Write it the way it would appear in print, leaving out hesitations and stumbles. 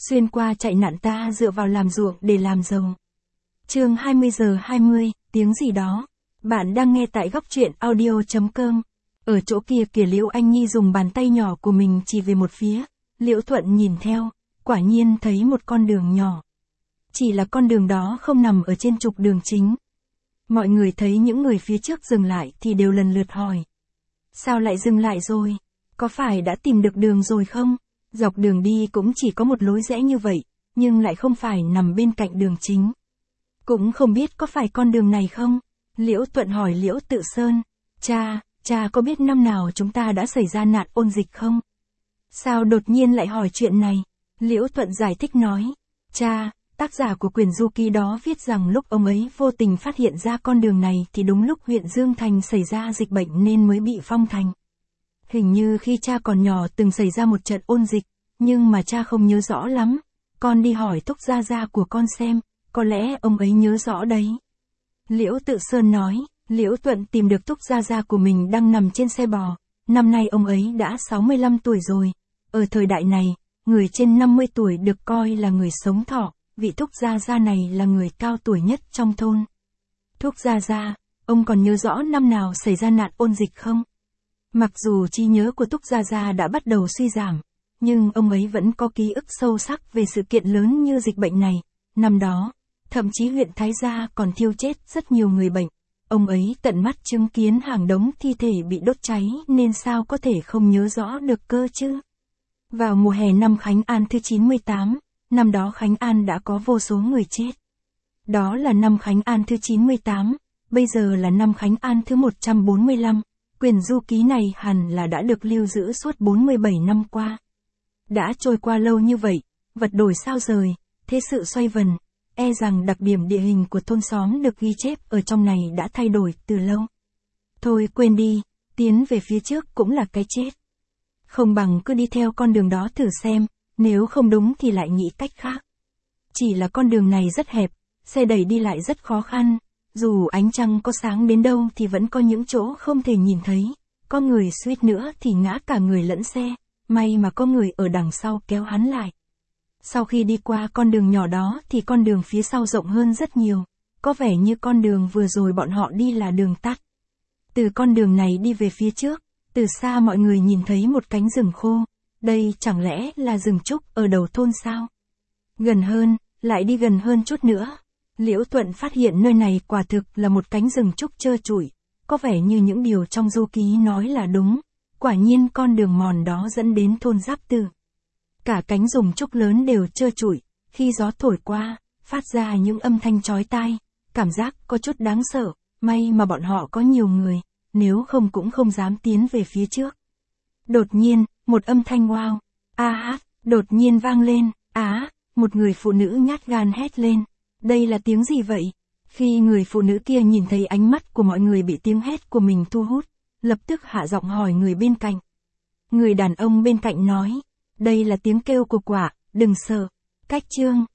xuyên qua chạy nạn ta dựa vào làm ruộng để làm giàu. Chương 20:20, tiếng gì đó. Bạn đang nghe tại góc truyện audio.com. Ở chỗ kia kìa, Liễu Anh Nhi dùng bàn tay nhỏ của mình chỉ về một phía. Liễu Thuận nhìn theo, quả nhiên thấy một con đường nhỏ. Chỉ là con đường đó không nằm ở trên trục đường chính. Mọi người thấy những người phía trước dừng lại thì đều lần lượt hỏi. Sao lại dừng lại rồi? Có phải đã tìm được đường rồi không? Dọc đường đi cũng chỉ có một lối rẽ như vậy, nhưng lại không phải nằm bên cạnh đường chính. Cũng không biết có phải con đường này không? Liễu Thuận hỏi Liễu Tự Sơn. Cha có biết năm nào chúng ta đã xảy ra nạn ôn dịch không? Sao đột nhiên lại hỏi chuyện này? Liễu Thuận giải thích nói. Cha, tác giả của quyển du ký đó viết rằng lúc ông ấy vô tình phát hiện ra con đường này thì đúng lúc huyện Dương Thành xảy ra dịch bệnh nên mới bị phong thành. Hình như khi cha còn nhỏ từng xảy ra một trận ôn dịch, nhưng mà cha không nhớ rõ lắm. Con đi hỏi Thúc Gia Gia của con xem, có lẽ ông ấy nhớ rõ đấy. Liễu Tự Sơn nói. Liễu Thuận tìm được Thúc Gia Gia của mình đang nằm trên xe bò. Năm nay ông ấy đã 65 tuổi rồi. Ở thời đại này, người trên 50 tuổi được coi là người sống thọ. Vị Thúc Gia Gia này là người cao tuổi nhất trong thôn. Thúc Gia Gia, ông còn nhớ rõ năm nào xảy ra nạn ôn dịch không? Mặc dù trí nhớ của Thúc Gia Gia đã bắt đầu suy giảm, nhưng ông ấy vẫn có ký ức sâu sắc về sự kiện lớn như dịch bệnh này. Năm đó, thậm chí huyện Thái Gia còn thiêu chết rất nhiều người bệnh. Ông ấy tận mắt chứng kiến hàng đống thi thể bị đốt cháy nên sao có thể không nhớ rõ được cơ chứ? Vào mùa hè năm Khánh An thứ 98, năm đó Khánh An đã có vô số người chết. Đó là năm Khánh An thứ 98, bây giờ là năm Khánh An thứ 145. Quyển du ký này hẳn là đã được lưu giữ suốt 47 năm qua. Đã trôi qua lâu như vậy, vật đổi sao rời, thế sự xoay vần, e rằng đặc điểm địa hình của thôn xóm được ghi chép ở trong này đã thay đổi từ lâu. Thôi quên đi, tiến về phía trước cũng là cái chết. Không bằng cứ đi theo con đường đó thử xem, nếu không đúng thì lại nghĩ cách khác. Chỉ là con đường này rất hẹp, xe đẩy đi lại rất khó khăn. Dù ánh trăng có sáng đến đâu thì vẫn có những chỗ không thể nhìn thấy, có người suýt nữa thì ngã cả người lẫn xe, may mà có người ở đằng sau kéo hắn lại. Sau khi đi qua con đường nhỏ đó thì con đường phía sau rộng hơn rất nhiều, có vẻ như con đường vừa rồi bọn họ đi là đường tắt. Từ con đường này đi về phía trước, từ xa mọi người nhìn thấy một cánh rừng khô, đây chẳng lẽ là rừng trúc ở đầu thôn sao? Gần hơn, lại đi gần hơn chút nữa. Liễu Thuận phát hiện nơi này quả thực là một cánh rừng trúc trơ trụi, có vẻ như những điều trong du ký nói là đúng, quả nhiên con đường mòn đó dẫn đến thôn Giáp Tử. Cả cánh rừng trúc lớn đều trơ trụi, khi gió thổi qua, phát ra những âm thanh chói tai, cảm giác có chút đáng sợ, may mà bọn họ có nhiều người, nếu không cũng không dám tiến về phía trước. Đột nhiên, một âm thanh wow, đột nhiên vang lên, một người phụ nữ nhát gan hét lên. Đây là tiếng gì vậy? Khi người phụ nữ kia nhìn thấy ánh mắt của mọi người bị tiếng hét của mình thu hút, lập tức hạ giọng hỏi người bên cạnh. Người đàn ông bên cạnh nói, đây là tiếng kêu của quả, đừng sợ. Cách chương